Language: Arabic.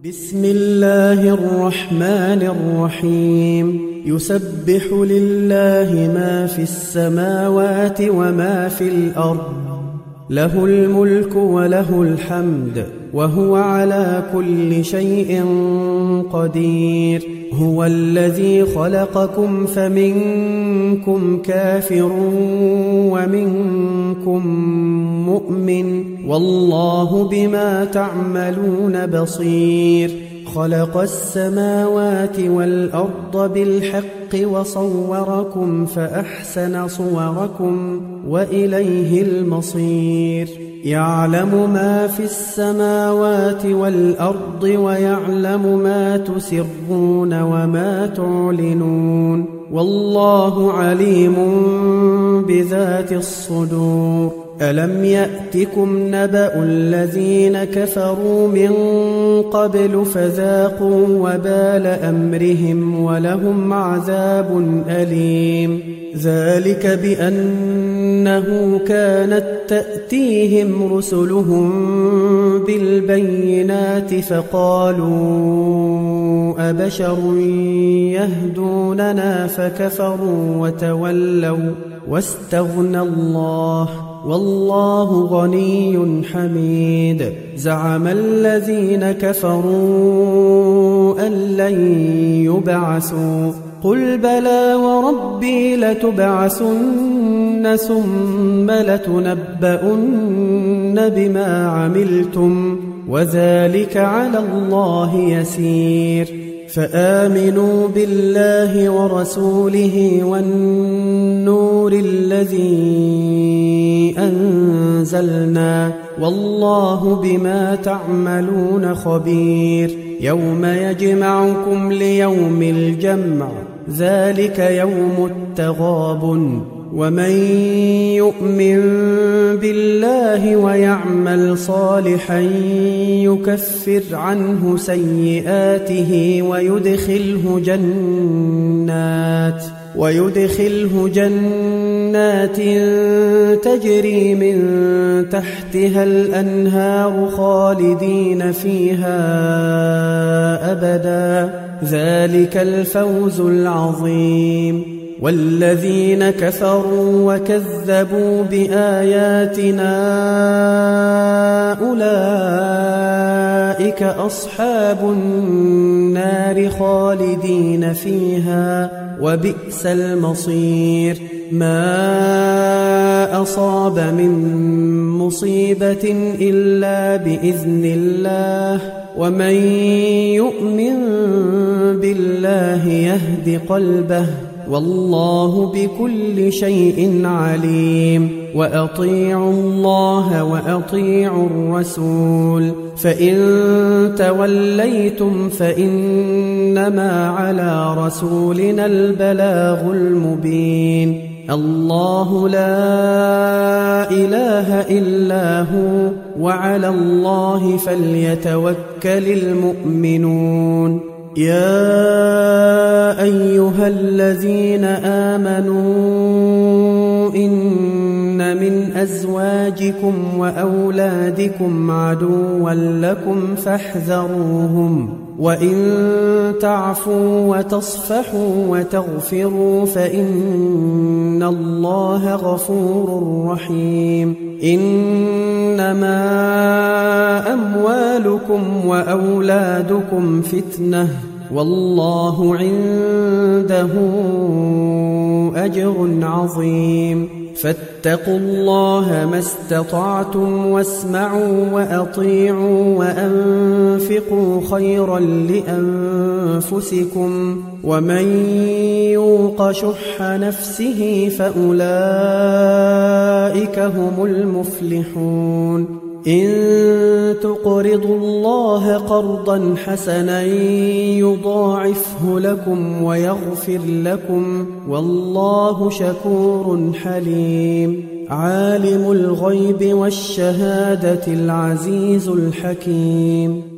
بسم الله الرحمن الرحيم يسبح لله ما في السماوات وما في الأرض له الملك وله الحمد وهو على كل شيء قدير هو الذي خلقكم فمنكم كافر ومنكم مؤمن والله بما تعملون بصير خلق السماوات والأرض بالحق وصوركم فأحسن صوركم وإليه المصير يعلم ما في السماوات والأرض ويعلم ما تسرون وما تعلنون والله عليم بذات الصدور ألم يأتكم نبأ الذين كفروا من قبل فذاقوا وبال أمرهم ولهم عذاب أليم ذلك بأنه كانت تأتيهم رسلهم بالبينات فقالوا أبشر يهدوننا فكفروا وتولوا واستغنى الله والله غني حميد زعم الذين كفروا أن لن يبعثوا قل بلى وربي لتبعثن ثم لتنبؤن بما عملتم وذلك على الله يسير فآمنوا بالله ورسوله والنور الذي أنزلنا والله بما تعملون خبير يوم يجمعكم ليوم الجمع ذلك يوم التغابن ومن يؤمن بالله ويعمل صالحا يكفر عنه سيئاته ويدخله جنات تجري من تحتها الأنهار خالدين فيها أبدا ذلك الفوز العظيم والذين كفروا وكذبوا بآياتنا أولئك أصحاب النار خالدين فيها وبئس المصير ما أصاب من مصيبة إلا بإذن الله ومن يؤمن بالله يهد قلبه والله بكل شيء عليم وأطيعوا الله وأطيعوا الرسول فإن توليتم فإنما على رسولنا البلاغ المبين الله لا إله إلا هو وعلى الله فليتوكل المؤمنون يا أيها الذين آمنوا إن من أزواجكم وأولادكم عدوا لكم فاحذروهم وإن تعفوا وتصفحوا وتغفروا فإن الله غفور رحيم إنما أموالكم وأولادكم فتنة والله عنده أجر عظيم فاتقوا الله ما استطعتم واسمعوا وأطيعوا وأنفقوا خيرا لأنفسكم ومن يوق شح نفسه فأولئك هم المفلحون إن تقرضوا الله قرضا حسنا يضاعفه لكم ويغفر لكم والله شكور حليم عالم الغيب والشهادة العزيز الحكيم